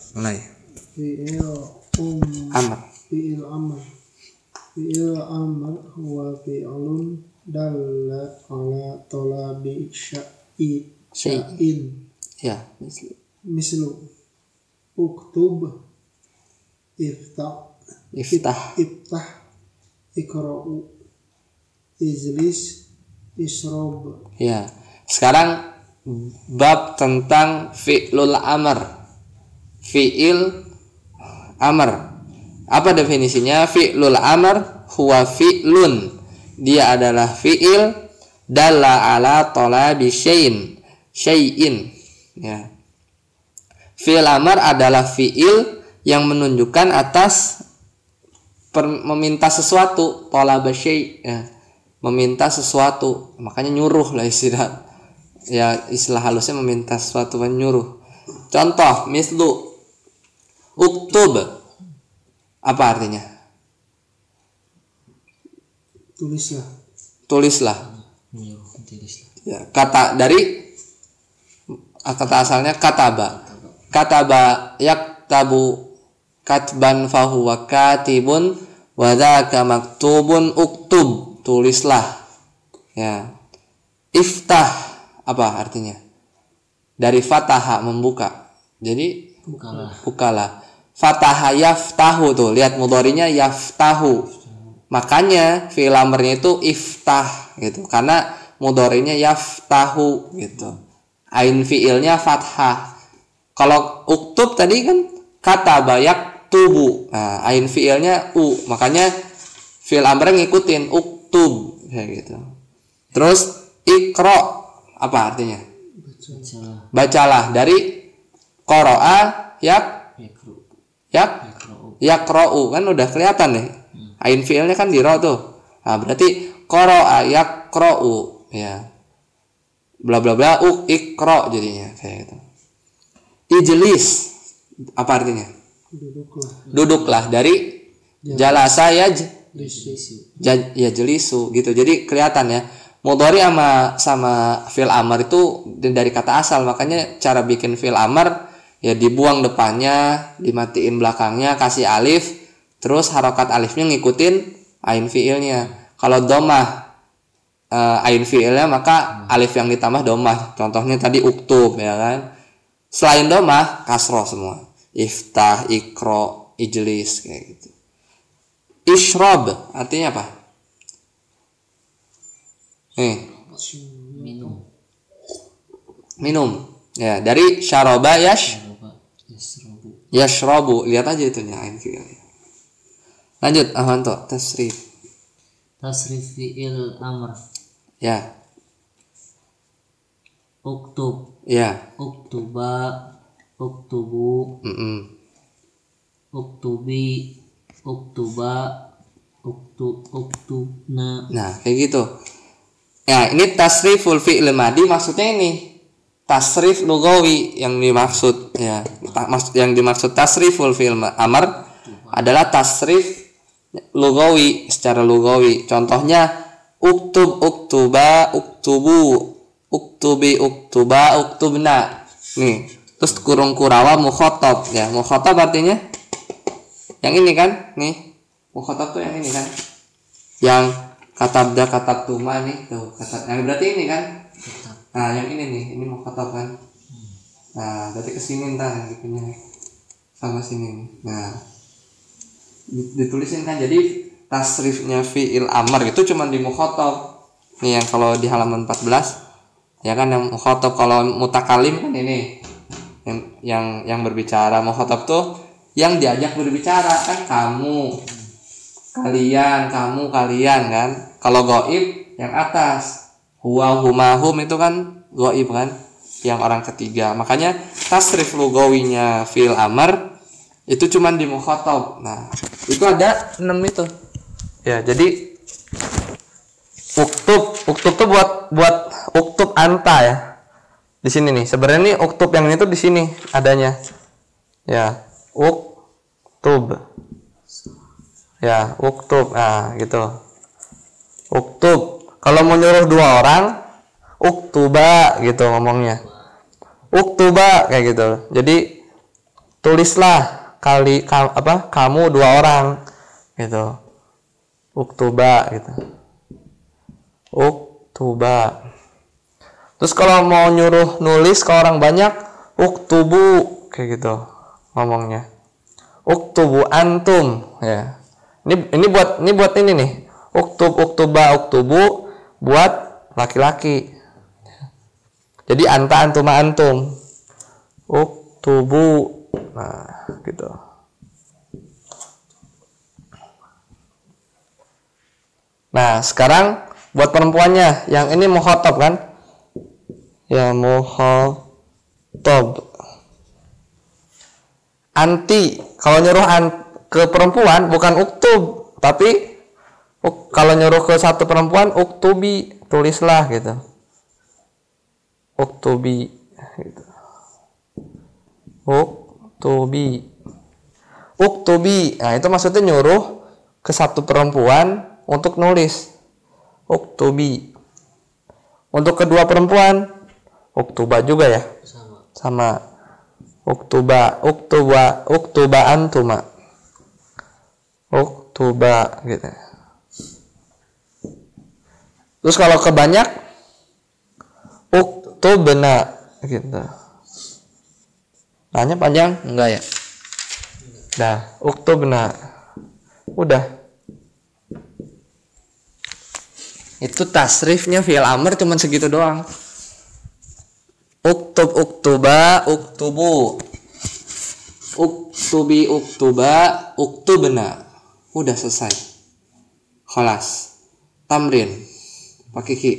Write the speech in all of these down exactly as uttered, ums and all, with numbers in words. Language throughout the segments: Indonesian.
mulai. Fi'il um Amr. Fi'il amr. Fi'il amr huwa fi'lun dalla ala talabi syai sya'in. Ya, misli. Mislu uktub, iftah, Iftah. iftah, ikra'u, ijlis, isrob. Ya. Sekarang bab tentang fi'lul amr. Fi'il amr. Apa definisinya? Fi'lul amr huwa fi'lun. Dia adalah fi'il dalla ala talabi syai'in. Syai'in. Ya. Fi'il amr adalah fi'il yang menunjukkan atas per, meminta sesuatu, talaba syai', ya. Meminta sesuatu, makanya nyuruh lah istilah. Ya, istilah halusnya meminta sesuatu, menyuruh. Contoh, mislu uktub. Apa artinya? Tulislah. Tulislah. Ya, kata dari kata asalnya kataba. Kataba yaktabu katban fahuwa katibun wa dzaka maktubun uktub. Tulislah. Ya. Iftah apa artinya? Dari fataha membuka. Jadi bukalah. Bukalah. Fataha yaftahu tuh, lihat mudhari'nya yaftahu. Makanya fi'il amrnya itu iftah gitu. Karena mudhari'nya yaftahu gitu. Ain fi'ilnya fathah. Kalau uktub tadi kan kataba yaktubu. Nah, ain fi'ilnya u. Makanya fi'il amr ngikutin uktub kayak gitu. Terus iqra apa artinya? Bacalah. Bacalah dari qara'a yak Yakru. yak Yakra'u. yaqra'u kan udah kelihatan nih. Ain fi'ilnya kan di ra tuh. Nah, berarti qara'a yaqra'u ya. Bla bla bla u iqra jadinya kayak gitu. Ijlis apa artinya? Duduklah. Duduklah dari jalasa ya Lisi. ya jelisu gitu. Jadi kelihatan ya. Mudhari sama sama fi'il amr itu dari kata asal, makanya cara bikin fi'il amr ya dibuang depannya, dimatiin belakangnya, kasih alif, terus harokat alifnya ngikutin ain fi'ilnya. Kalau domah uh, ain fi'ilnya maka alif yang ditambah domah. Contohnya tadi uktub ya kan. Selain domah kasroh semua. Iftah, ikro, ijlis kayak gitu. Ishrob artinya apa? Nih, Minum. minum. Ya, dari syaroba yash Yaroba. Yasrobu. yashrobu. Lihat aja itunya ain fi'ilnya. Lanjut, Ahwanto, tasrif. Tasrif fi'il amr. Ya, Uktub. ya. Uktuba. Uktubu. Mm-mm. Uktubi. Uktuba. Uktub. Uktubna. Nah, kayak gitu. Ya, ini tasriful fi'il madi maksudnya ini. Tasrif lugawi yang dimaksud ya. Yang dimaksud tasriful fi'il amr adalah tasrif lugawi secara lugawi. Contohnya uktub, uktuba, uktubu, uktubi, uktuba, uktubna. Nih, terus kurung kurawa mukhatab ya. Mukhatab artinya yang ini kan? Nih. Mukhatab tuh yang ini kan? Yang katabda katab tuma nih tuh kata yang berarti ini kan. Nah, yang ini nih, ini mukhatab kan. Nah, berarti kesini ntar gitunya sama sini nih. Nah, ditulisin kan, jadi tasrifnya fi'il amr itu cuma di mukhatab. Nih yang kalau di halaman empat belas ya kan yang mukhatab. Kalau mutakalim kan ini yang yang yang berbicara. Mukhatab tuh yang diajak berbicara kan, kamu, kalian, kamu, kalian kan. Kalau gaib yang atas, huwa, huma, hum itu kan gaib kan, yang orang ketiga. Makanya tasrif lugawinya fi'il amr itu cuman di mukhatab. Nah, itu ada enam itu. Ya, jadi uktub, uktub tuh buat buat uktub anta ya. Di sini nih. Sebenarnya nih uktub yang ini tuh di sini adanya. Ya, uktub. Ya, uktub. Nah, gitu. Uktub. Kalau mau nyuruh dua orang, uktuba gitu ngomongnya. Uktuba kayak gitu. Jadi tulislah kali ka, apa kamu dua orang gitu. Uktuba gitu. Uktuba. Terus kalau mau nyuruh nulis ke orang banyak, uktubu kayak gitu ngomongnya. Uktubu antum ya. Ini ini buat ini buat ini nih. Uktub uktuba uktubu buat laki-laki. Jadi anta antuma antum. Uktubu. Nah, gitu. Nah, sekarang buat perempuannya, yang ini mukhatab kan? Ya mukhatab. Anti, kalau nyuruh an- ke perempuan bukan uktub, tapi uk- kalau nyuruh ke satu perempuan uktubi, tulislah gitu. Uktubi gitu. Uktubi. Uktubi. Nah, itu maksudnya nyuruh ke satu perempuan untuk nulis. Uktubi. Untuk kedua perempuan uktuba juga ya? Sama. Sama. Uktuba, uktuba, uktuba antuma. Uktuba gitu. Terus kalau kebanyak uktubna gitu. Nanya panjang? Enggak ya? Dah, uktubna. Udah. Itu tasrifnya fi'il amr cuman segitu doang. Uktub uktuba uktubu. Uktubi uktuba uktubna. Udah selesai. Khalas. Tamrin. Pak Kiki.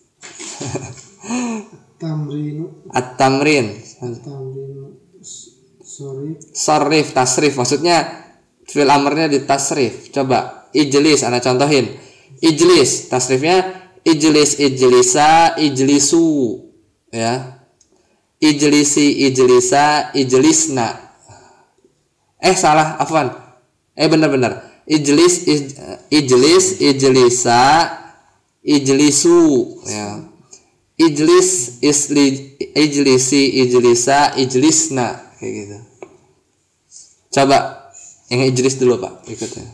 Tamrinu. At-tamrin. Tamrinu. Sorry. Sarif, tasrif. Maksudnya fi'il amrnya di tasrif. Coba ijlis, ana contohin. Ijlis, tasrifnya ijlis, ijlisa, ijlisu. Ya. Ijlisi, ijlisa, ijlisna. Eh salah, afwan. Eh benar-benar. Ijlis, ij, ijlis, ijlisa, ijlisu. Ya. Ijlis, isli, ijlisi, ijlisa, ijlisna. Kayak gitu. Coba yang ijlis dulu Pak, ikutnya.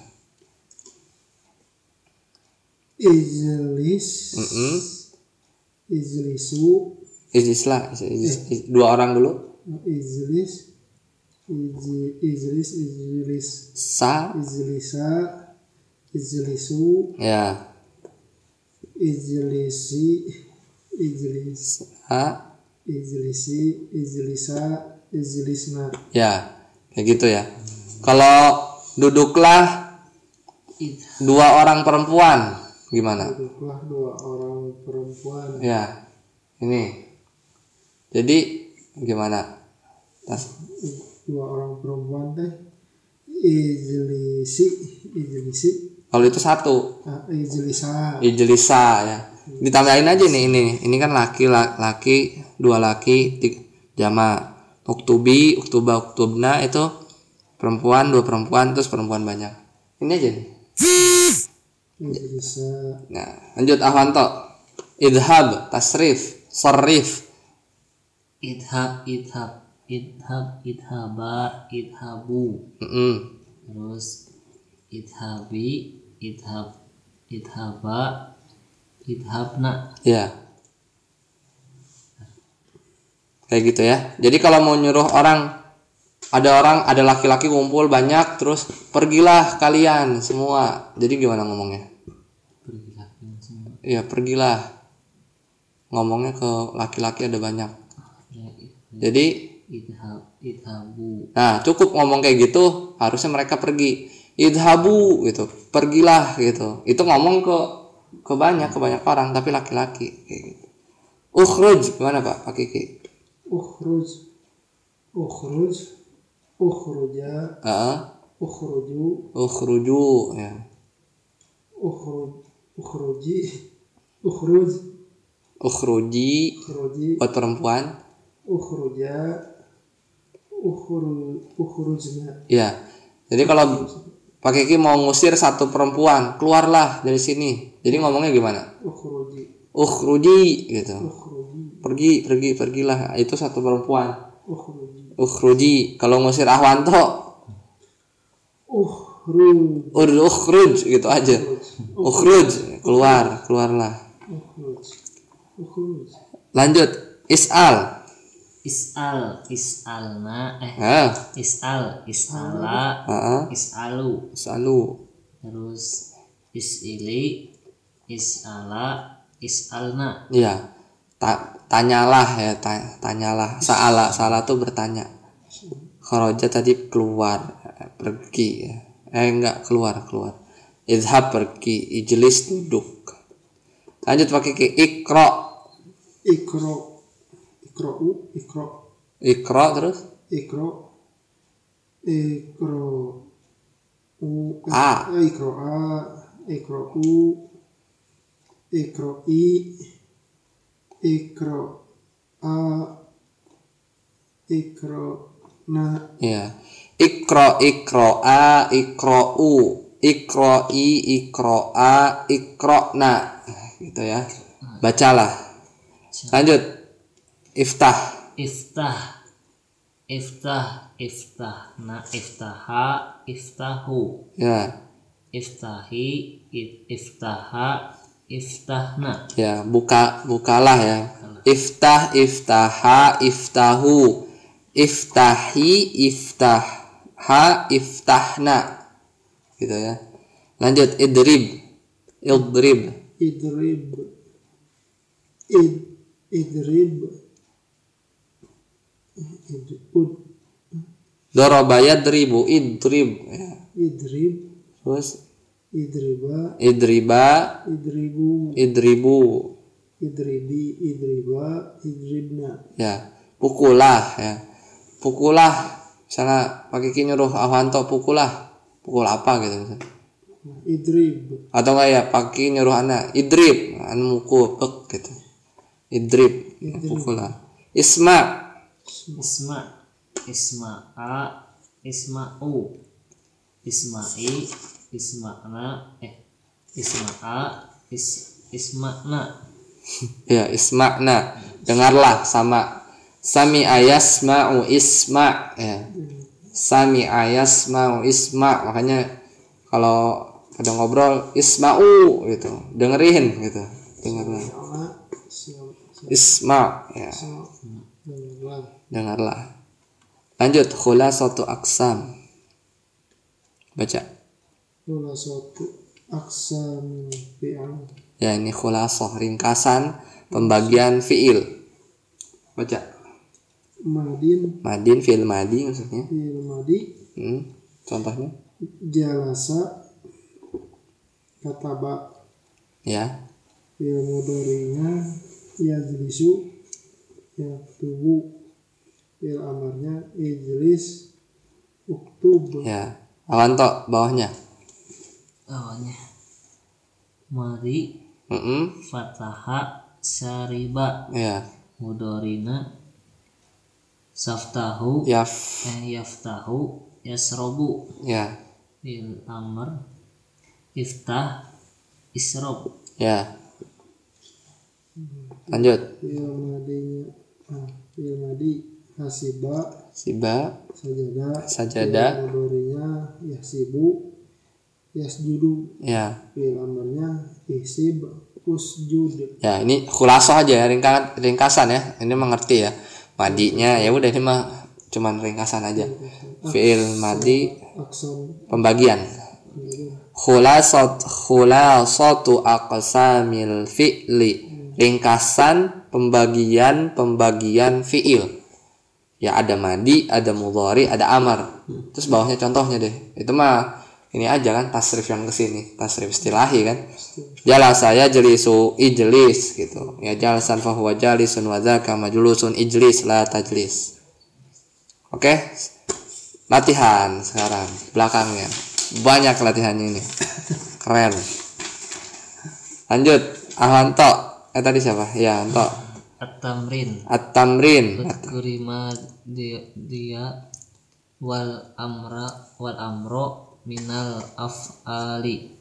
Ijlis. Mm-mm. Ijlisu. Ijlislah, ijlis, ij- dua orang dulu. Ijlis. Ij- Ijlis. Ijlis. Sa, Ijlisa. Ijlisu. ya. Ijlisi. Ijlis. Sa, Ijlisi. Ijlisa. Ijlisna. ya. Kayak gitu ya. Kalau duduklah Idha. dua orang perempuan, gimana? Duduklah dua orang perempuan. Ya. Ini. Jadi gimana? Tas. Dua orang perempuan teh. Ijlisi. Ijlisi. Kalau itu satu, Ah, Ijlisa. ijlisa ya. Ditambahin aja nih ini. Ini kan laki la- laki, dua laki, tiga, jama. Uktubi, uktuba, uktubna itu perempuan, dua perempuan, terus perempuan banyak. Ini aja nih. Ijlisa. Nah, lanjut Ahwanto. Idhab, tasrif, sarif. Idhab, idhab, idhab, idhaba, idhabu. Mm-mm. Terus idhabi, idhab, idhaba, idhabna. Ya. Kayak gitu ya. Jadi kalau mau nyuruh orang, ada orang, ada laki-laki kumpul banyak, terus pergilah kalian semua. Jadi gimana ngomongnya? Pergilah kalian semua. Iya, pergilah. Ngomongnya ke laki-laki ada banyak. Ya, Jadi, idhab, idhabu. nah cukup ngomong kayak gitu, harusnya mereka pergi. Idhabu gitu, pergilah gitu. Itu ngomong ke ke banyak, ke banyak orang, tapi laki-laki kayak gitu. Ukhruj, gimana Pak? Pak Kiki? Ukhruj. Ukhruj. Ukhruja. Heeh. Ukhruju. Ukhruju ya. Ukhruj. Ukhruji. Ukhruj. Ukhruji Ukhruji. buat perempuan. Ukhruja. Ukhru. Ukhrujna. Ya. Jadi kalau Pak Kiki mau ngusir satu perempuan, keluarlah dari sini. Jadi ngomongnya gimana? Ukhruji. Ukhruji gitu. Ukhruji. Pergi, pergi, pergilah. Itu satu perempuan. Ukhruji. Ukhruji. Kalau ngusir Ahwanto Ukhruj. ur ukhruj gitu aja. Ukhruj, keluar, keluarlah. Ukhruj. Ukhruj. Lanjut, is'al. Is'al, is'alna, eh Ah, is'al, is'ala, ah, is'alu, selalu. terus is'ili, is'ala, is'alna. Iya. Ta- tanyalah ya, ta- tanyalah. Sa'ala, sa'ala tuh bertanya. Kharaja tadi keluar, pergi ya. Eh enggak keluar, keluar. Idhab pergi, ijlis duduk. Lanjut pakai ke ikra. Ikro. Ikro. Ikro. Ikra terus Ikro. Ikro. U. A. eh, Ikro A. Ikro U. Ikro I. Ikro A. Ikro Na. ya. Ikra, ikra a, ikra u, ikra i, ikra a, ikra na. Gitu ya. Bacalah. Lanjut. Iftah. Iftah, iftah, iftahna, iftaha, iftahu, Ya. iftahi, if- iftaha, iftahna. Ya, buka bukalah ya. Iftah, iftaha, iftahu. Iftahi, iftahha, iftahna. Gitu ya. Lanjut idrib. Idrib. Idrib. Id. Idrib. Idrib. Daraba yadribu, idrib. Ya. Idrib. Terus Idriba. idriba, Idribu. idribu. Idribi. Idriba. Idribna. Ya. Pukulah ya. Pukulah. Misalnya pakai ki nyuruh Ahwanto pukulah. Pukul apa gitu misalnya. Idrib. Atau enggak ya pakai nyuruh anak idrib, an mukul pek gitu. Idrib, ya, pukulah. Isma. Isma, isma'a, isma'u, isma'i, isma'na, eh isma'a, is isma'na. Ya, isma'na. Dengarlah sama. Sami ayasma'u isma' ya. Sami ayasma'u isma'. Makanya kalau pada ngobrol isma'u gitu. Dengerin gitu. Dengarlah. Sama. Siap. Isma' ya. Dengarlah. Dengarlah. Lanjut khulasatu aqsam. Baca. Salah satu aksam fi'al. Ya, ini khulasah ringkasan pembagian fiil. Baca. Madin. Madin fiil madi maksudnya. Fi'il madi. Hmm. Contohnya Jalasa. Kataba. ya. Fi'il mudhari'nya yajlisu. Yaktubu. Fi'il amarnya ijlis. Uktub. Ya. Awanto bawahnya. Awalnya mari, Mm-mm. fataha, syariba, Ya. mudorina, saftahu, Yaf. eh yaftahu, yasrobu, Ya. bil amr, iftah, isrob. Ya. Lanjut. Fi'il madinya. Ah, fi'il madi. Hasiba. Siba. Sajada. Sajada. Fi'il mudhari'nya yahsibu. Yasjudu. Ya. Fi'il amarnya ihsib. Usjud. Ya, ini khulasah aja ya, ringkasan ringkasan ya. Ini mengerti ya. Madinya ya udah ini mah cuman ringkasan aja. Fi'il madi Aksam. pembagian. Khulasat khulasatu aqsamil fi'li. Ringkasan pembagian pembagian fi'il. Ya ada madi, ada mudhari, ada amar. Terus bawahnya contohnya deh. Itu mah ini aja kan tasrif yang kesini, tasrif istilahi kan. Jalasa ya jelisu ijlis gitu. Ya jalasan fahuwa jalisun wa dzaka majlusun ijlis la tajlis. Oke. Latihan sekarang belakangnya. Banyak latihannya ini. Keren. Lanjut. Ahwanto. Eh tadi siapa? Ya, Anto. At-tamrin, At-tamrin. udkurima dia, dia wal amra wal amro minal af'ali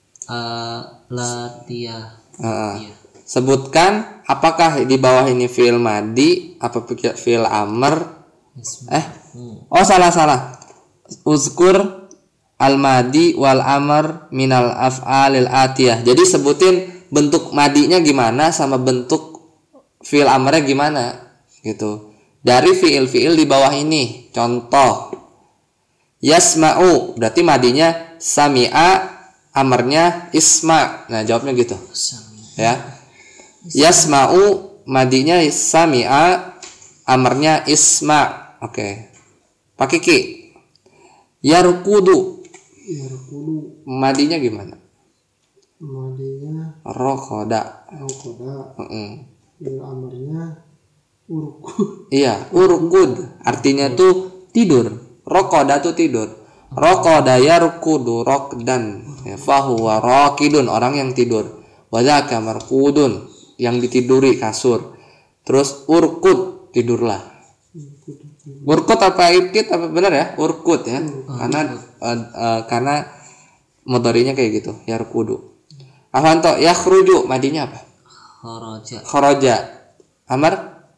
alatiyah. Uh, sebutkan apakah di bawah ini fi'il madi, apa fi'il amr, Eh, oh salah salah. Uzkur al-madi wal amr minal af'alil atiyah. Jadi sebutin bentuk madinya gimana sama bentuk fi'il amrnya gimana gitu. Dari fi'il-fi'il di bawah ini. Contoh. Yasma'u berarti madinya sami'a, amrnya isma. Nah, jawabnya gitu. Ya. Yasma'u madinya sami'a, amrnya isma. Oke. Pakai ki. Yarkudu. Yarkudu. Madinya gimana? Madinya Rokoda. rokoda. Heeh. Fi'il amarnya urkud. Iya, urkud. Artinya tuh tidur. Rokoda tuh tidur. Rokoda yarkudu rokdan. Ya, fahuwa rokidun, orang yang tidur. Wadaka markudun, yang ditiduri kasur. Terus urkud, tidurlah. Urkut apa ikit apa benar ya? Urkut ya. Karena uh, uh, karena motorinya kayak gitu, yarkudu. Afanto yakhruju madinya apa? Kharaja. Kharaja. Amar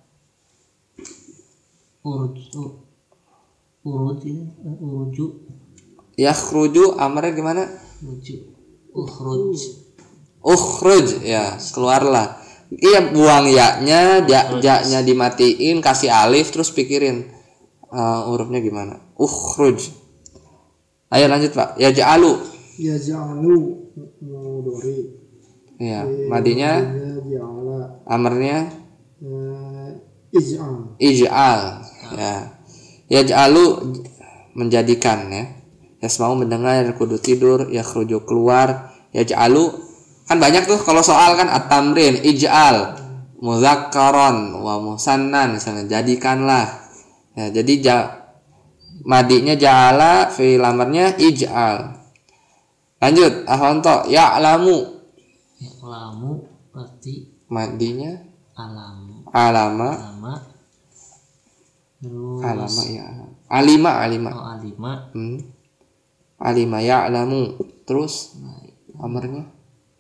Urju. Urut ini uruju. yakhruju amarnya gimana? Uruju. Ukhruj. Ukhruj ya, keluarlah. Iya, buang yaknya, ja, jaknya dimatiin, kasih alif terus pikirin uh, hurufnya gimana. Ukhruj. Ayo lanjut, Pak. Yaj'alu. Yaj'alu mudhari. Iya, madinya ja'ala. amarnya Eh, ij'al. ij'al. Ya. Yaj'alu menjadikan ya. Yasma'u mendengar, kudu tidur, yakhruju keluar, yaj'alu kan banyak tuh kalau soal kan at-tamrin, ij'al, mudzakkaron wa musannan misalnya jadikanlah. Ya, jadi ja, madinya ja'ala, fi'il amarnya ij'al. Lanjut, ahonto ya'lamu. Ya'lamu berarti Madinya alamu. alama. Alama. Terus Alama ya. Alima alima. oh, alima. Hmm. Alima ya'lamu. Terus amarnya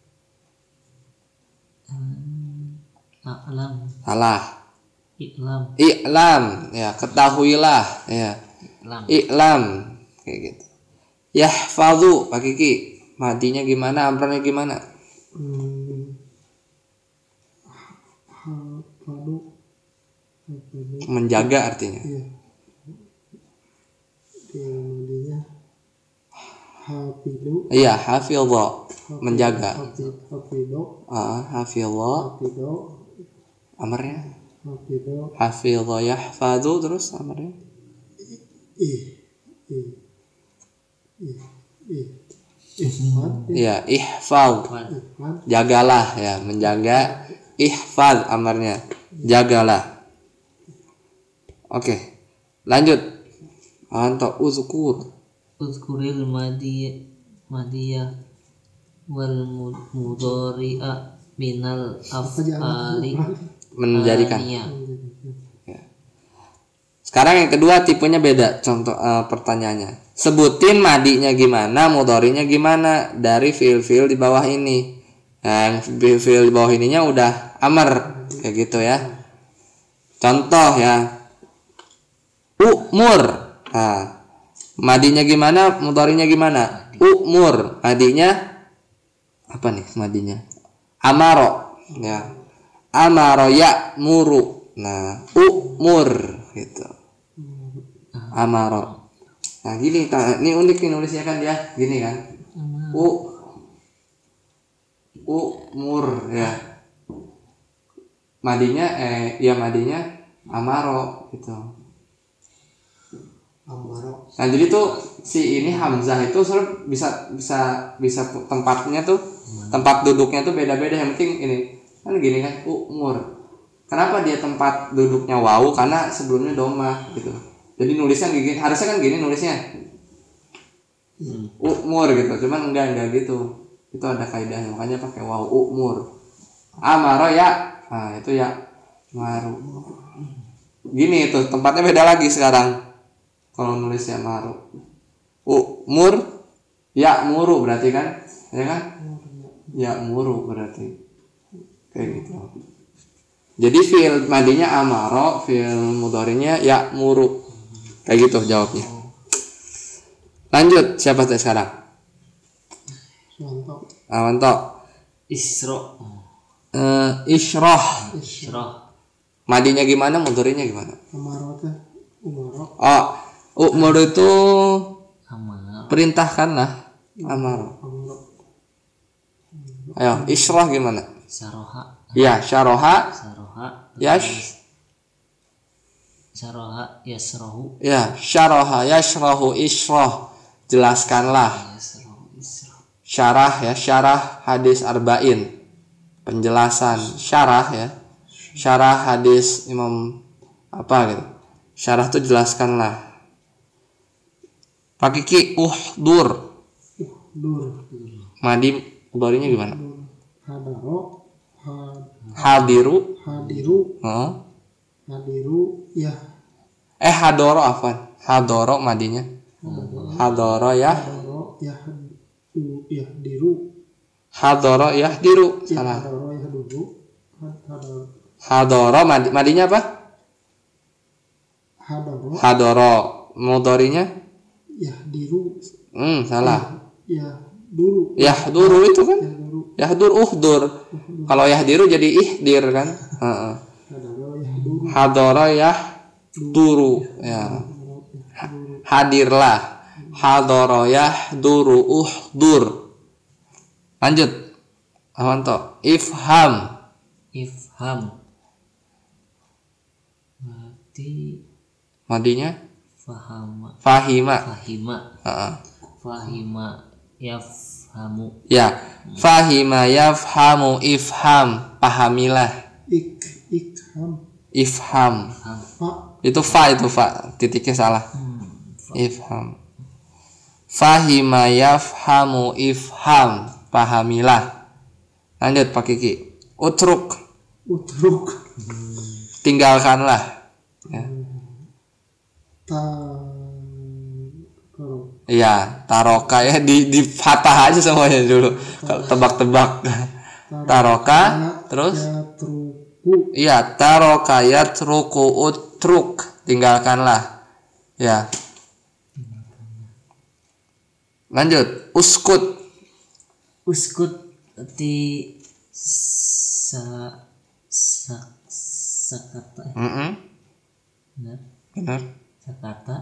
A'lam. salah. Iklam. I'lam ya, ketahuilah ya. Iklam. I'lam kayak gitu. Yahfazu pakai ki. Madinya gimana? Amrnya gimana? Hmm. Hafadu. Hafadu. Menjaga artinya. Iya. Fi'il madinya hafidu. Iya, hafidha menjaga. Hafidu. Ah, hafidha Hafidu. amarnya Hafidu. hafidha yahfazu terus amarnya Ih. Ih. Ih. Ih. Ihfad. iya, ihfaz Ihfad. jagalah ya, menjaga. Ihfaz amarnya jagalah. Oke, lanjut. Anto uzkur. Uzkuril madi madiyah wal mud- mudhari'a minal af'ali Menjadikan. thaniyah. Sekarang yang kedua tipenya beda. Contoh uh, pertanyaannya. Sebutin madinya gimana, mudhari'nya gimana dari fiil-fiil di bawah ini. Nah, yang fiil di bawah ininya udah amar kayak gitu ya. Contoh ya. Umur. Nah, madinya gimana, mudhari'nya gimana? Umur. Madinya apa nih madinya? Amaro ya. Amaro ya'muru. Nah, umur gitu. Amaro. Nah, gini, ini unik nih nulisnya kan dia, gini kan. U umur ya. Madinya eh ya madinya amaro gitu. Amaro. Nah, jadi tuh si ini hamzah itu sebenarnya bisa bisa bisa tempatnya tuh, tempat duduknya tuh beda-beda. Yang penting ini kan gini kan, umur. Kenapa dia tempat duduknya wawu? Karena sebelumnya domah gitu. Jadi nulisnya gini, harusnya kan gini nulisnya. Hmm. Umur gitu, cuman enggak enggak gitu. Itu ada kaidahnya, makanya pakai wawu umur. Amaro ya. Nah, itu ya maru. Gini itu tempatnya beda lagi sekarang. Kalau nulisnya maru. Umur ya muru berarti kan? Ya kan? Ya muru berarti. Kayak gitu. Jadi fiil madinya amaro, fiil mudhari'nya ya muru. Kayak gitu jawabnya. Lanjut, siapa tuh sekarang? Suwanto. Awanto. Isra. Eh, Isroh. Isra. Madinya gimana? Mudhari'nya gimana? Amaro teh umaro. Oh, umur itu Amal. perintahkanlah. Amar. Amaro. Ayo, Isroh gimana? Saroha. Ya, syaroha. Saroha. Yash. Saroha yasrohu. Ya, syaroha yashrohu isroh. Jelaskanlah. Yasrohu isra. Syarah ya, syarah hadis arba'in. Penjelasan syarah ya. Syarah hadis Imam apa gitu. Syarah tuh jelaskanlah. Pak Kiki uhdur. Dur. Madi mudhari'nya gimana? Dur. Hadaro. Had, Hadiru. hadiru. Oh. Hadiru. Ya. Eh hadoro afwan. Hadoro madinya. Hadoro ya. Hadaro. Ya. Du. Ya. Diru. Hadoro yahdiru. Ya. Salah. Hadaro. Ya. Dulu. Hadaro. Hadoro madi, madinya apa? Hadaro. Hadoro. Mudhari'nya? Ya. Diru. Hmm, salah. Ya. Dulu. Yahduru itu kan? Ya. Dulu. Yahdur uhdur. Kalau yahdiru jadi ihdir kan? Heeh. Hadaro. Ya. Dulu. Hadoro yahduru. Ya. Hadirlah. Hadoro yahduru uhdur. Lanjut. Awanto. Ifham. Ifham. Mati. Madinya? Fahama. Fahima. Fahima. Heeh. Fahima. Yafhamu. Ya. Fahima yafhamu ifham. Pahamilah. Ik. Ikham. Ifham. Fa. Itu fa itu fa. Titiknya salah. Ifham. Fahima yafhamu ifham. Pahamilah. Lanjut Pak Kiki. Utruk. Utruk. Tinggalkanlah. Ya. Ta. Kalau. Iya, taroka ya di di patah aja semuanya dulu. Kalau tebak-tebak. Taroka, terus Ya. Truku. iya, taroka yatruku utruk. Tinggalkanlah. Ya. Lanjut, uskut. Uskut di sa sa sakata. Mm-mm. Benar. Benar. Sakata.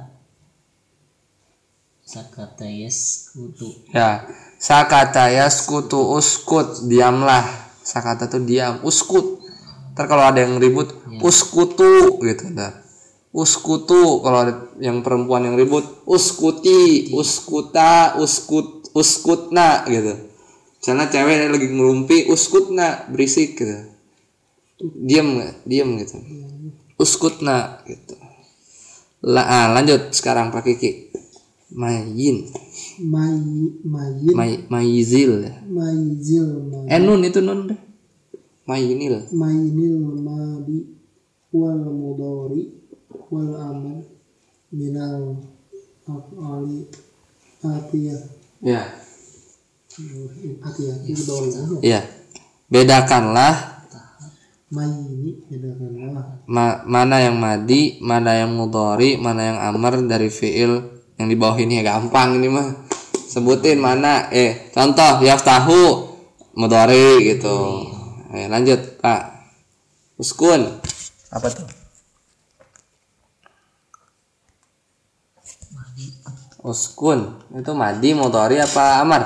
Sakata yes kutu. Ya, sakata yaskutu uskut, diamlah. Sakata tuh diam, uskut. Ntar kalau ada yang ribut, uskutu gitu ntar. Uskutu kalau ada yang perempuan yang ribut, uskuti, uskuta, uskut, uskutna gitu. Misalnya cewek lagi ngerumpi, uskutna, berisik gitu. Diam, diam gitu. Uskutna gitu. Lah, ah, lanjut sekarang Pak Kiki. Mayin. May. Mayin. May, mayizil ya. Mayzil. May. Eh nun itu nun deh. Mayinil. Mainil madi. Wal mudori. Wal amal. Minal. Af'ali. Atiyah. Ya. Atiyah. Itu doang. Ya. Bedakanlah Mayini. Bedakanlah. ma- mana yang madi, mana yang mudhari, mana yang amar dari fiil yang di bawah ini. Gampang ini mah. Sebutin mana. Eh, contoh yaftahu mudhari gitu. Eh, lanjut, Pak. Uskun. Apa tuh? Uskun. Itu madi, mudhari apa amar?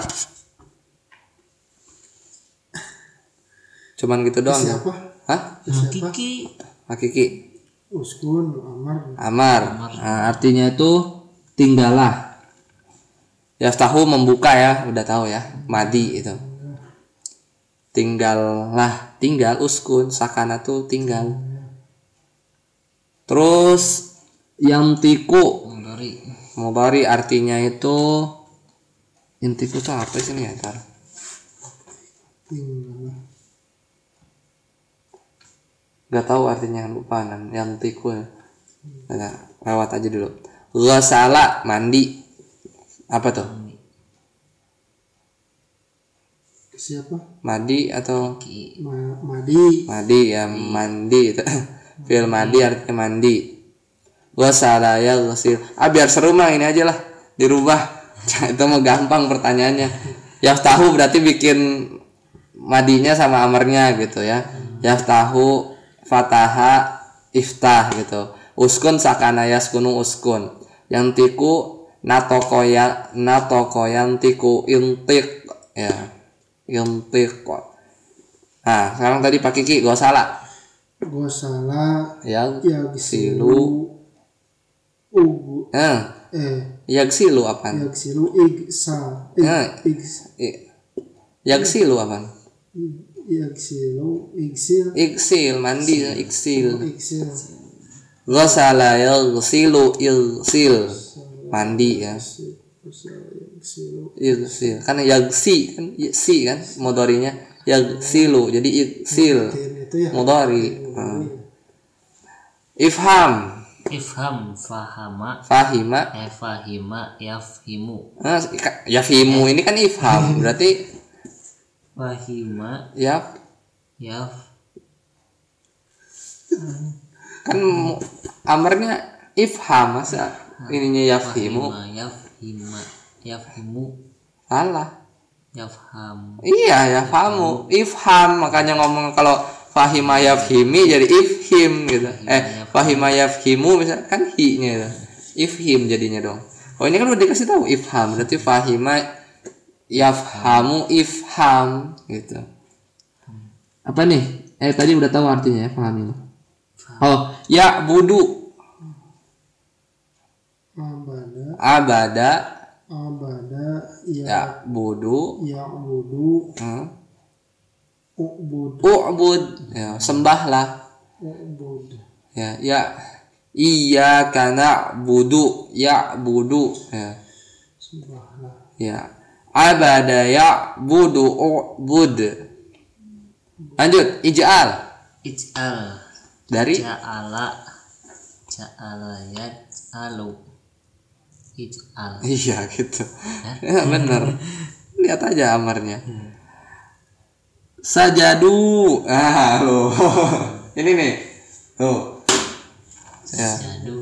Cuman gitu doang. ya? Siapa? Hah? Siapa? Kiki. Hakiki. Uskun. Amar. Amar. Nah, artinya itu tinggallah. Yaftahu membuka ya, udah tahu ya. Madi itu. Tinggallah, tinggal uskun, sakana tuh tinggal. Terus yamtiku, Mudhari. mudhari artinya itu intiku tuh apa sih nih ya, ntar. Tinggallah. Gak tahu artinya, lupa nan. Yamtiku ya. Nah, lewat aja dulu. Ghasala mandi. Apa tuh? Siapa? Madi atau Ma- Madi. madi ya, mandi itu. Fil madi artinya mandi. Ghasala yaghsil. Ah biar seru mah ini aja lah, dirubah. Itu mah gampang pertanyaannya. Yaftahu berarti bikin madinya sama amarnya gitu ya. Yaftahu fataha iftah gitu. Uskun sakana yaskunu uskun. Yang tiku natokoya natokoyan tiku intik ya. Intik. Nah, sekarang tadi Pak Kiki ghasala. Ghasala Yaghsilu. Ugu Eh, eh yaghsilu apaan? yaghsilu igsa ig, Eh. igs I- Yaghsilu apaan? yaghsilu igsil Iksil mandi iksil. igsil Ghasala yaghsilu igsil mandi ya. ghasala yaghsilu Igsil kan yagsi kan si kan modorinya yagsilu jadi iksil itu ya modori. Hmm. Ifham Ifham fahama fahima. eh fahima yafhimu. Nah, ika- yafimu ini kan ifham berarti Fahima ya yaf kan mu- amarnya ifham masa ininya yafimu. Fahima yafhima yafhimu Salah. yafham. Iya ya famu ifham makanya ngomong kalau fahima yafhimi jadi ifhim gitu. Eh fahima yafhimu misal kan hi-nya itu. Ifhim jadinya dong. Oh ini kan udah dikasih tahu ifham berarti fahima yafhamu ifham gitu. Apa nih? Eh tadi udah tahu artinya ya paham ini. Oh ya budu abada abada abada ya ya budu ya budu hmm. ubud U'bud ya sembahlah ubud ya ya iya karena budu ya budu ya subhanallah ya abada ya budu ubud. Lanjut ij'al Ij'al dari ja'ala ja'ala yaj'alu ij'al. iya gitu ya, bener lihat aja amarnya. Sajadu ah lo ini nih tuh ya Jadu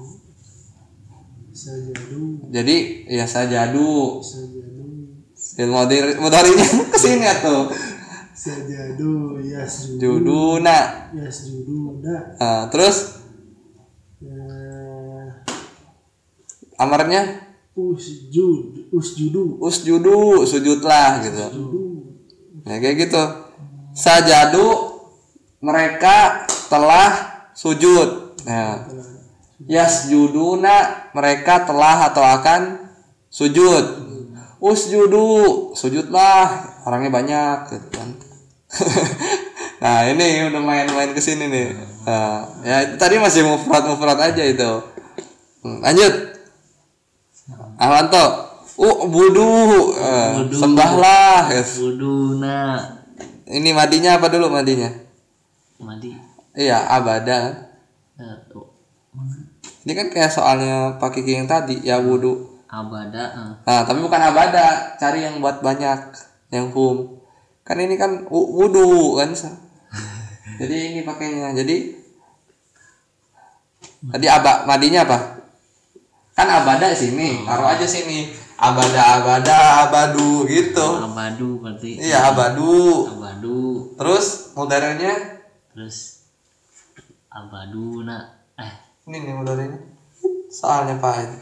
sajadu jadi ya sajadu sajadu dan modern modernnya kesini tuh sajadu yasjudu juduna. yasjuduna Nah, terus ya amarnya usjud usjudu usjudu sujudlah gitu. Ya kayak gitu. Sajadu mereka telah sujud. Nah, yasjuduna mereka telah atau akan sujud. Usjudu sujudlah orangnya banyak gitu kan. Nah ini udah main-main kesini nih. Nah, ya itu tadi masih mufrad mufrad aja itu. Hmm, lanjut. Ahwanto, u'budu, uh, Wudu. sembahlah. Yes. wuduna Ini madinya apa dulu madinya? madi Iya, abada. eh, tuh. Ini kan kayak soalnya Pak Kiki yang tadi, ya wudu. abada eh. Nah, tapi bukan abada, cari yang buat banyak, yang hum. Kan ini kan u- wudu kan. Jadi ini pakainya. Jadi tadi aba madinya apa? Kan abada sini, taruh aja sini. Abada abada abadu gitu. abadu berarti Iya, abadu. abadu Terus modernnya terus abaduna eh ini nih modernnya. Soalnya Pak ini.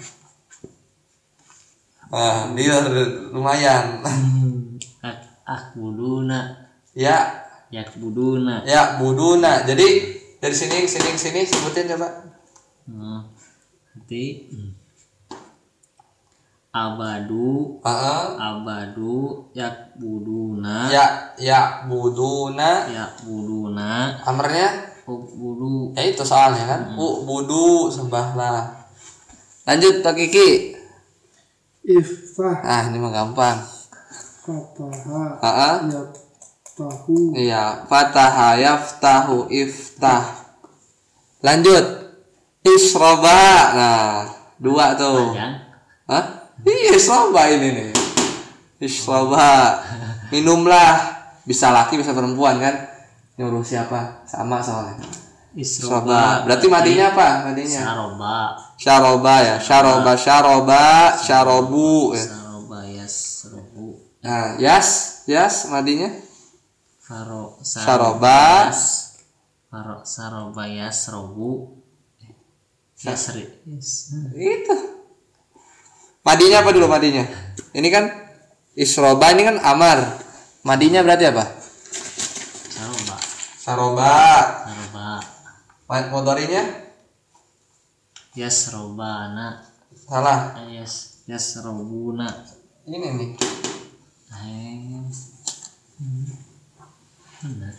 Nah, biar lumayan. ak akbuduna Ya, yakbuduna ya buduna. Jadi dari sini ke sini ke sini sebutin coba. hmm. Nanti hmm. abadu Heeh. abadu yakbuduna Ya, ya buduna. yakbuduna Amarnya ukbudu ya itu soalnya kan. U budu sembahlah. Lanjut Pak Kiki. ifah Ah, ini mah gampang. fataha Heeh. yaftahu Iya, fataha yaftahu iftah. Lanjut. Isroba. Nah, dua tuh. panjang Hah? Iya, isroba ini nih. Isroba. Minumlah. Bisa laki bisa perempuan kan? Nyuruh siapa? Sama soalnya. Isroba. Berarti madinya apa? Madinya Saroba. syaroba ya. Syaroba syaroba syarobu ya. Saroba yasrobu. Nah, yas, yas madinya Faro Saroba. Faro saroba yasrobu. Yasri. Yes. itu. Madinya apa dulu madinya? Ini kan isroba, ini kan amar. Madinya berarti apa? Saroba. Saroba. Saroba. Mudhari'nya Yasrobana. salah. Yas yasrobuna. Ini nih. Eh. Benar.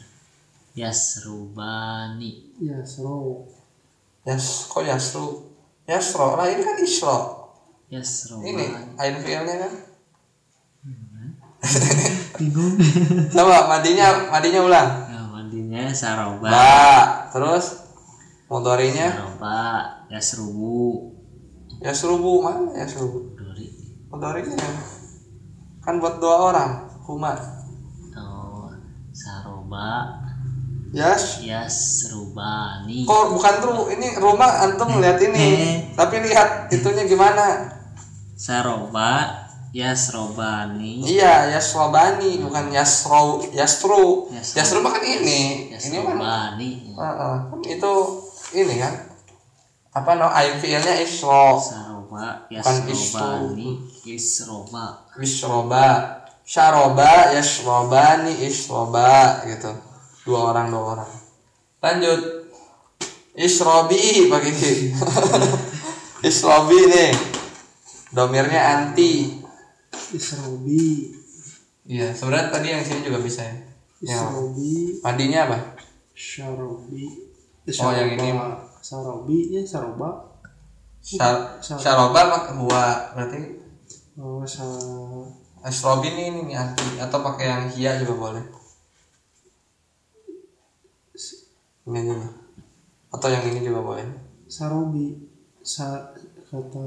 Yasrubani. Yasro. Yas, kok yasru? Yasro. Lah ini kan isro. Yasrobani. Ini ain fi'ilnya kan. Bingung. Coba madinya, madinya ulang. Nah, mandinya saroba. Ba, terus mudhari'nya Saroba yasrubu. yasrubu. Mana yasrubu? Dori. Mudhari'nya kan buat dua orang. Huma. Oh, saroba Yas. yasrubani. Kok bukan tuh, ini rumah antum lihat ini. Tapi lihat itunya gimana? Saroba yasrobani. Iya, yasrobani bukan yasro, yasru. Yasru. Yasru kan ini. Ini kan Yasrobani. Heeh, kan itu ini kan. Apa no ain fi'ilnya isro. Saroba Bukan yasrobani. Isroba. Isroba. Syaroba yasrobani isroba gitu. Dua orang, dua orang. Lanjut. Isrobi pakai ini. Isrobi nih. Domirnya anti. Isrobi. Iya, sebenarnya tadi yang sini juga bisa ya. Ya. Isrobi. Mandinya apa? Syarobi. Oh, yang ini. Sarobi ya saroba. Syar Syaroba pakai huwa berarti. Oh, sa Isrobi ini ini nih anti atau pakai yang hia juga boleh. Ini aja nih. Atau yang ini juga boleh. Sarobi. Sa kata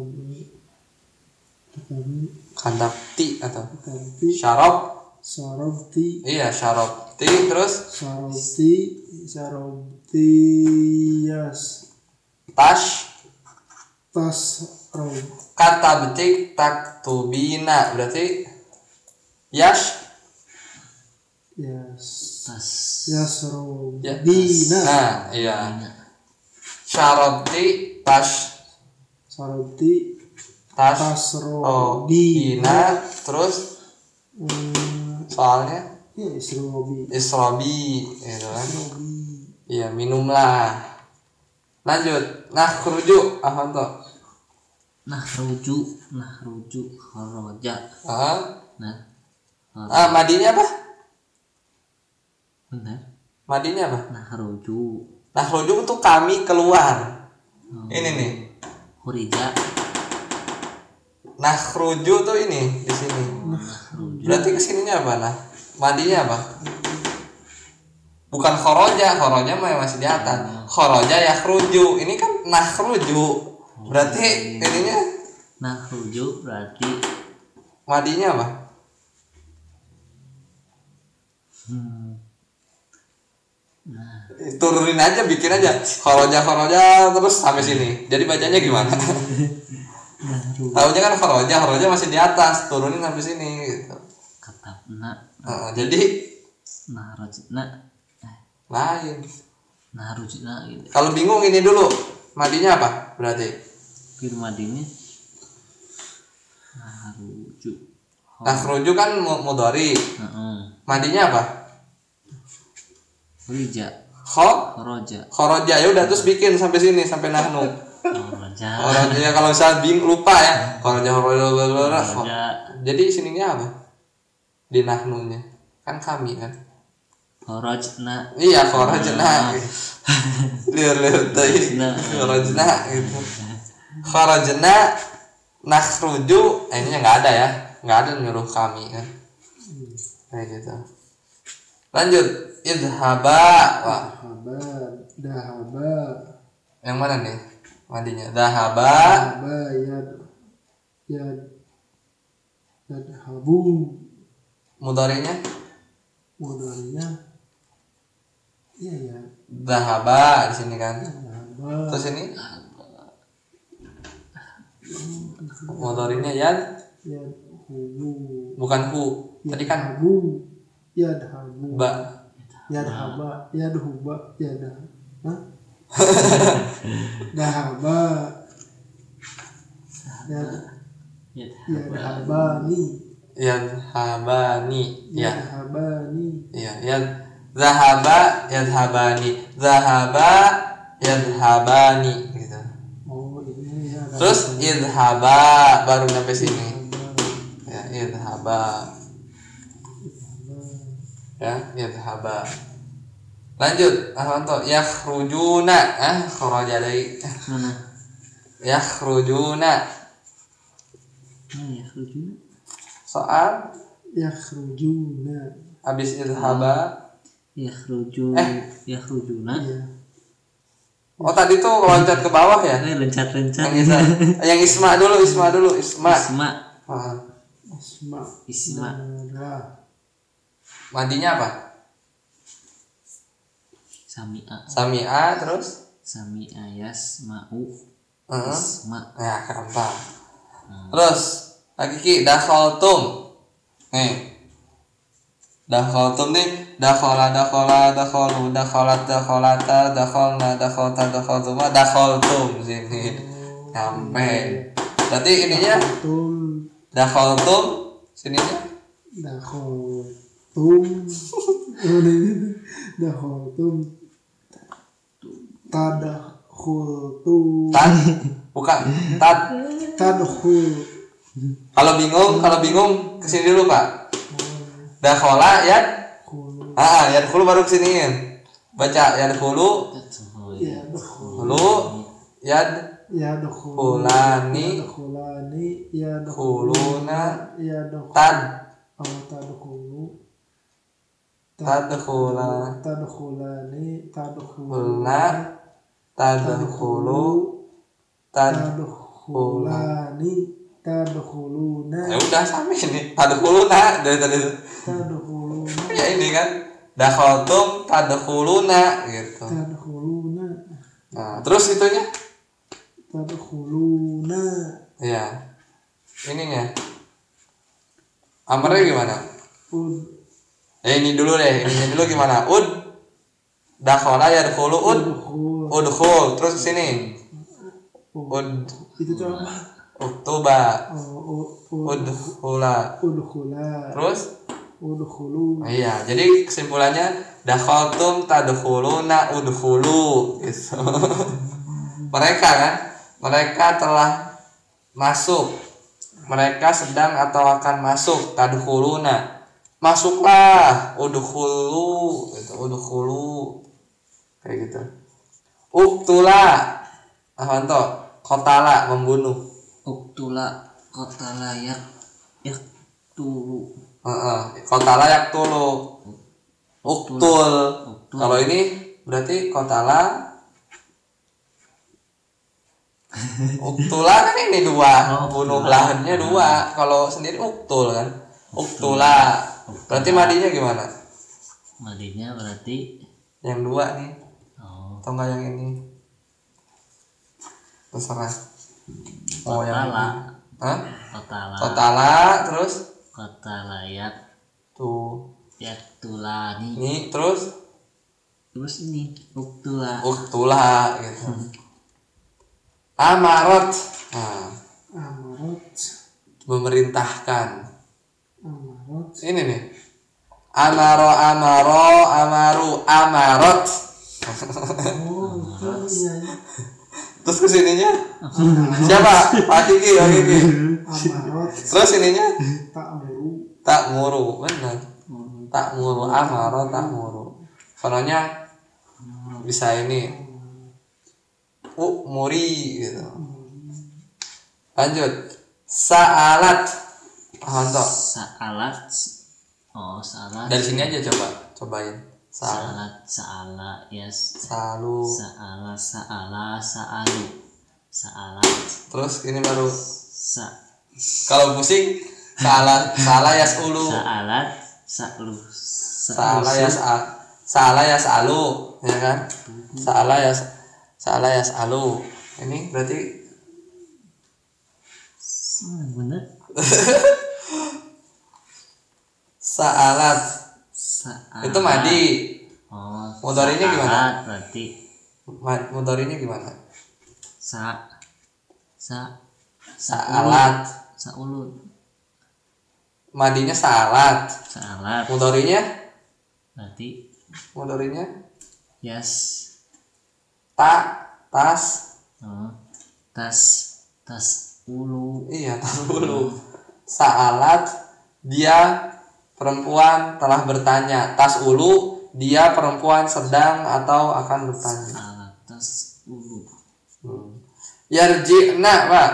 kata Kandapti atau kata syarob. Sarobti. Iya, syarob. Ti terus Sarobti. Sarobti. Yas. tas Tas. Rob. kata betik tak tubina berarti yas Yas. Tas. Yasrobina. ya. Nah, iya. Syarobti tas Sarobti. tas Tasrobina. bina terus Hmm, soalnya ya Isrobi. isrobi gitu kan. Isrobi. Iya, minumlah. Lanjut. Nah, kerujuk apa tuh? Nah rujuk. Nah rujuk. Kharaja. Ah, Nah. ah madinya apa? Benar. Madinya apa? Nah rujuk. Nah, kerujuk itu kami keluar. Oh. Ini nih. Hurija. Nah, kerujuk tuh ini di sini. Nah rujuk. Berarti kesininya apa? Nah, madinya apa? Bukan khoroja, khoroja mah masih di atas. Khoroja ya kerujuk. Ini kan nah kerujuk. Berarti ininya Nah rujuk berarti madinya apa? hmm. Turunin aja, bikin aja. Khoroja khoroja terus sampai sini. Jadi bacanya gimana? Nah, rujuk. Tahunya kan khoroja, khoroja masih di atas, turunin sampai sini gitu. katabna. Nah, jadi Nah rajna. Eh, lain. nah rujukna gitu. Kalau bingung ini dulu. Madinya apa? Berarti Firmadinya. Nah rujuk. nah kerujuk kan mudhari. Heeh. Madinya apa? Hurija. Kho Kharaja. khoroja. Ya udah terus bikin sampai sini sampai nahnu. Kharaja. Khoroja ya, kalau saya bing lupa ya. Khoroja khoroja khoroja. Kharaja. Jadi sininya apa? Di nahnunya. Kan kami kan. Kharajna. Iya, kharajna. Liur-liur tadi. Nah. Kharajna gitu. Kharajna nakhruju, eh, ini enggak ada ya. Enggak ada nyuruh kami kan. Kayak gitu. Lanjut. Idhaba. Wah, Dahaba. Dahaba. yang mana nih? Madinya. Dahaba. Dahaba. Yad. Yad. Yadhabu. Mudhari'nya Modalnya Iya ya. Zahaba di sini kan. Zahaba. Terus ini mudhari'nya yad Yadhabu. bukan hu. Tadi kan Yadhabu. Yadhabu. ba. Yadhaba. Yadhuba. Yadah. Hah? Dahaba. Yad. Ya. Yadhabani. Yadhabani. Ya. Yadhabani. Iya, yad zahaba yadhabani. Zahaba yadhabani gitu. Oh ini ya. ada- Terus idhaba baru sampai sini. Ya, idhaba. Ya, idhaba. Lanjut, Ahwanto, yakhrujuna. Ah, kharaja dari Mana? yakhrujuna. Nah, ya lucu. Soal Yakhrujuna. habis idhaba. Ya lucu. Eh. Ya lujuna. Iya. Oh, tadi tuh loncat ke bawah ya? Eh, lencat-lencat. Yang isma, yang isma dulu, isma dulu, isma. Isma. Ah, Asma. Isma. Nara. madinya apa? Sami'a. Sami'a terus? Sami'a yasma'u. Heeh. Isma. Ya, gampang. Terus lagi ki dakhaltum. Nih. Dakhaltum nih, dakhala dakhala dakhalu dakhalat dakhalata dakhalna dakhalta dakhaltuma dakhaltum sini. Sampai. Berarti ininya Tum. dakhaltum sininya Dakhaltum. Ini dakhaltum. Tadkhultum. tad bukan tad. Tadkhul. Kalau bingung, kalau bingung kesini dulu Pak. Dakhala yad. Khul. Ah, yadkhulu baru kesiniin. Baca yadkhulu, Yadkhul. lu yad Yadkhul. Khulani. Yadkhulani. Yadkhuluna. khuluna Yadkhul. tad Oh, tadkhulu. tadkhula Tadkhulani. Tadkhuluna. khulna tadkhulu tad. Tadkhulani. Tadkhuluna. Ya udah sampai ini. Tadkhuluna dari tadi. Tadkhuluna. Ya ini kan dakhaltum tadkhuluna gitu. Tadkhuluna. Nah, terus itunya? Tadkhuluna. Ya. Ininya. Amarnya gimana? Ud. Eh ini dulu deh, ininya dulu gimana? Ud dakhala yadkhulu ud Udkhul. udkhul terus sini. Ud Itu tuh apa? uktuba Oh, ud. udkhula. Udkhula. Terus Udkhulu. oh iya, jadi kesimpulannya dakhaltum tadkhuluna udkhulu gitu. Mereka kan, mereka telah masuk. Mereka sedang atau akan masuk tadkhuluna. Masuklah udkhulu gitu, udkhulu. Kayak gitu. Uktula. Ahwanto, qatala membunuh. Uktula qatala yak yak tulu. Heeh, qatala yaqtulu. Uktul. Uktul. Kalau ini berarti qatala uktula kan ini dua, Oh, bunuh uktula. lahannya dua. Kalau sendiri uktul kan, uktula. Berarti madinya gimana? Madinya berarti Yang dua nih, oh atau enggak yang ini? Terserah. Oh yang qatala. ini. Hah? Qatala. Qatala terus Qatala yak tuh yak tulani. ini terus Terus ini uktula. uktula gitu. Amarot, nah, Amarat. memerintahkan. Amarat. Ini nih. Amaro amaro amaru amarot. Oh, itu iya. Terus kesininya siapa? Pak Kiki, Pak Kiki. Amarat. Terus ininya Ta'muru. tak muru, benar. Tak muru amaro tak muru. Soalnya bisa ini. U muri gitu. Lanjut. Sa'alat. Ahwanto. Sa'alat. Oh, salat. Dari sini aja coba, cobain. Sa'alat. Salat, sa'ala, yes. Salu. Sa'ala, sa'ala, sa'alu. Sa'alat. Terus ini baru Sa kalau pusing salah salah yasulu. Sa'alat, sa'lu. Salah yas Sa'ala yas'alu, ya kan? Sa'ala yas Sa'ala yas'alu. Ini berarti Hmm, bener. sa'alat. Sa'alat. Itu madi. Oh, Mudhari'nya gimana? sa'alat berarti Ma- Mudhari'nya gimana? sa sa Sa'alat. Sa'ulut. Madinya sa'alat. Sa'alat Mudhari'nya berarti Mudhari'nya yes. ta tas. Oh, tas tas ulu. Iya, tas dulu. Sa'alat, dia perempuan telah bertanya. Tas ulu, dia perempuan sedang atau akan bertanya. Sa'alat tas ulu. Hmm. Yarji'na, Pak.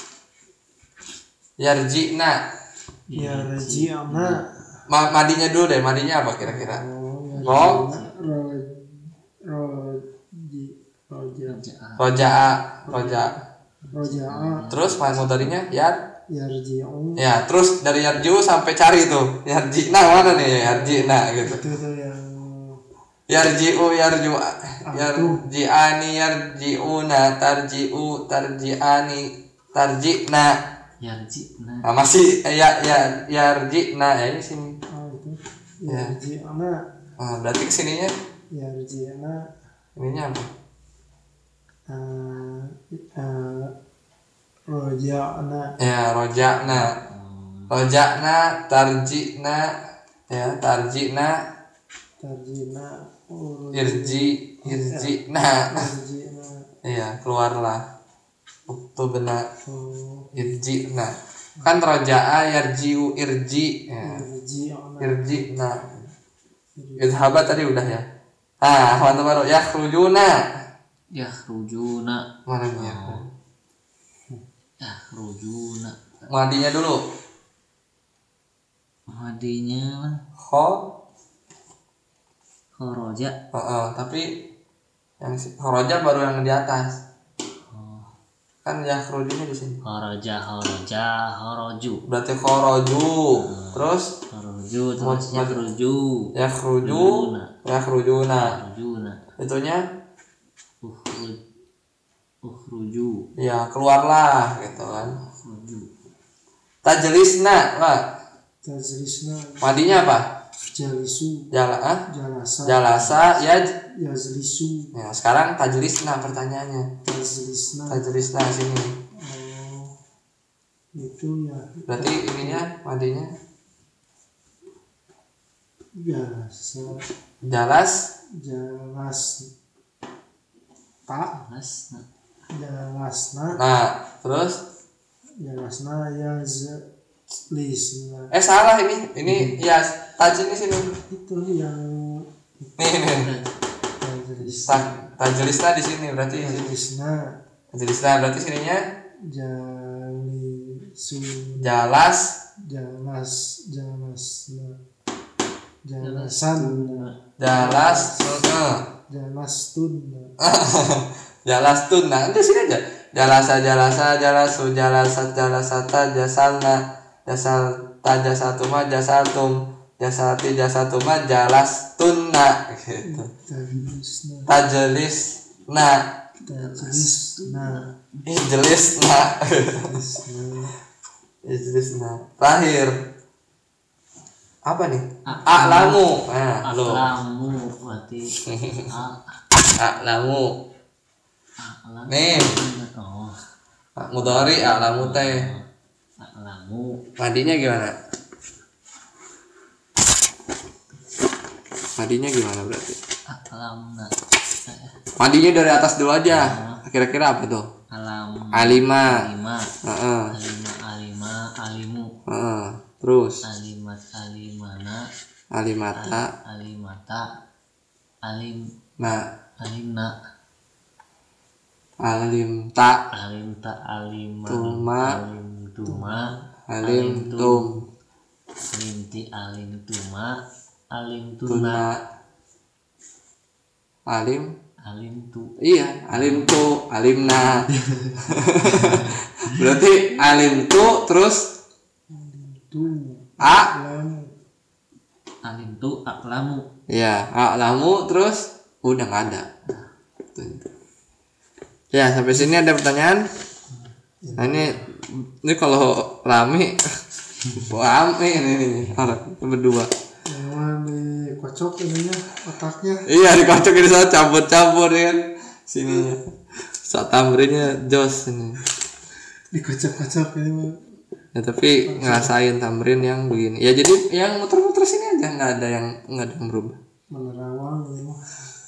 Yarji'na. Ya raji'na. Ma- madinya dulu deh, madinya apa kira-kira? Oh, Ro, ro roji roja roja'a, roja. roja'a Terus ma- mudhari'nya yar. yarji'u. Ya, terus dari yarju sampai cari tuh. Yarji'na mana nih? Yarji'na gitu. Itu tuh yang Yarji'u yarju yarji'ani yarji'una tarji'u tarji'ani tarji'na. Yarji nah. Nah, masih eh, ya ya yarji'na ya ini sini. oh, itu Ya. yarji'na Nah, berarti kesininya yarji'na ininya apa? eh eh, roja'na Ya, roja'na. Roja'na tarji'na ya, tarji'na tarjina irji irji'na. yarji'na Iya, keluarlah. Tuh benar. oh Irji'na. Kan roja'a yarji'u irji. Ya. yarji'na Irji'na. Izhaba tadi udah ya. Ah, mantap baru yakhrujuna. Yakhrujuna. Mana nih ya? Yakhrujuna. Madinya dulu. Madinya Kho. kharaja. Heeh, tapi yang si- kharaja baru yang di atas. Oh, Kan yakhrujunya di sini. kharaja kharaja kharaju. Berarti kharaju. Terus Kharaju terus Mud- yakhruju. yakhruju, yakhrujuna. Yakhrujuna. Itunya Ukhruj. Ukhruju. ya keluarlah gitu kan. Ukhruju. Tajlisna, Pak. tajlisna Madinya apa? jalisu Jala ah? jalasa Jalasa ya. yazlisu Ya, sekarang tajlisna pertanyaannya. tajlisna Tajlisna sini. oh itu ya Berarti ininya madinya biasa jalas. jalas tak Mas, nah, jalasna Nah, terus jalasna yazlisna eh salah ini. Ini ya taj ini sini. itu yang Nih, nih. tajlis Ta- Tajlisna di sini berarti. tajlisna Tajlisna berarti sininya jalisu jalas. jalas jalasna jalasan Jalas. Heeh. jalastun Jalas tun. Nah, di sini aja. Jalasa jalasa jalasu jalasat jalasata jasalna jasalta jasatuma jasaltum jasati jasatuma jalas tunna gitu. tajlisna Tajlisna tajlisna ijlisna tajlisna ijlisna. Terakhir apa nih? A- A'lamu. Nah, lo. A'lamu berarti a A'lamu. a'lamu. Nih. Oh, Mudhari a'lamu teh. a'lamu. Madinya gimana? Madinya gimana berarti? A'lamna. Madinya dari atas dulu aja. Kira-kira apa tuh? Alam. Alima. Alima. Heeh. Alima alima alimu. Heeh. Terus Alimat alimana. alimata. Alimata. Alim Nah, alimna. alimta. Alimta aliman. Tuma. Alim tuma. Alimtum. Alimti alim tuma. Alim tuna. Tuna. Alim. Alim tu. Iya, alim tu, alimna. Berarti alim tu terus tu a lam alimtu aklamu. Ya, a'lamu terus udah nggak ada. Tuh. Ya, sampai sini ada pertanyaan. Nah, ini ini kalau rame rame ini nih orang berdua. Yang mana nih kocok ininya otaknya. Iya, dikocok ini saya campur-campur ya kan. Sininya. Saat tamrinnya jos ini. Dikocok-kocok ini mah. Ya tapi ngerasain tamrin yang begini. Ya jadi yang muter-muter sini aja, nggak ada yang nggak ada yang berubah. Menerawang ini mah.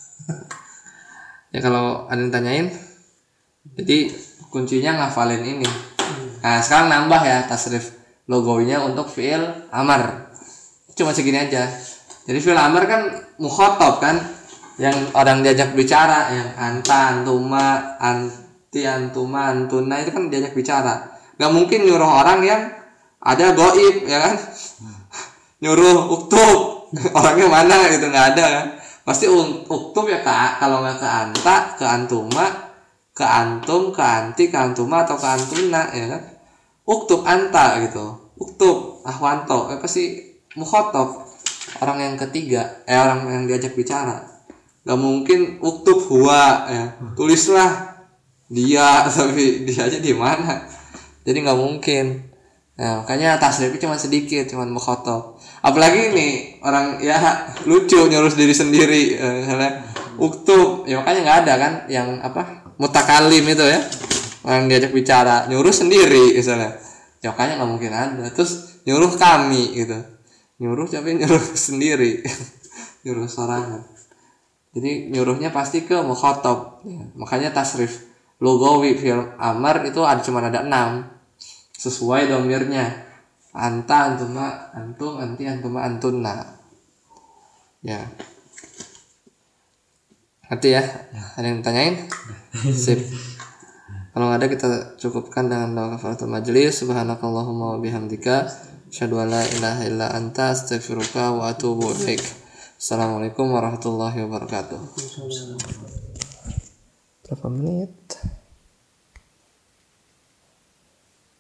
Ya kalau ada yang tanyain, jadi kuncinya ngafalin ini. Nah sekarang nambah ya tasrif logonya untuk fiil amar. Cuma segini aja. Jadi fiil amar kan mukhotob kan, yang orang diajak bicara, yang anta, antuma, anti, antuma, antuna itu kan diajak bicara. Gak mungkin nyuruh orang yang ada goib ya kan, nyuruh uktub orangnya mana gitu, nggak ada kan. Pasti uktub ya ke, kalau nggak ke anta, ke antuma, ke antum, ke anti, ke antuma atau ke antuna ya kan. Uktub anta gitu, uktub ahwanto, eh, pasti mukhotob orang yang ketiga, eh orang yang diajak bicara. Gak mungkin uktub huwa ya, tulislah dia, tapi dia aja di mana. Jadi nggak mungkin. Nah, makanya tasrifnya cuma sedikit, cuma mukhotob. Apalagi nih orang ya lucu nyuruh diri sendiri, misalnya uktub, ya makanya nggak ada kan yang apa mutakalim itu ya, orang diajak bicara nyuruh sendiri misalnya. Ya makanya nggak mungkin ada. Terus nyuruh kami gitu, nyuruh tapi nyuruh sendiri, nyuruh sorangan. Jadi nyuruhnya pasti ke mukhotob. Ya, makanya tasrif lugawi fi'il amar itu ada cuma ada enam sesuai domirnya, anta, antuma, antum, anti, antuma, antunna. Ya, ngerti ya? Ada yang tanyain? Sip. Kalau nggak ada kita cukupkan dengan doa kafaratul majelis. Subhanakallahumma wa bihamdika, asyhadu an la ilaha illa anta, astaghfiruka wa atubu ilaik. Assalamualaikum warahmatullahi wabarakatuh. Berapa menit?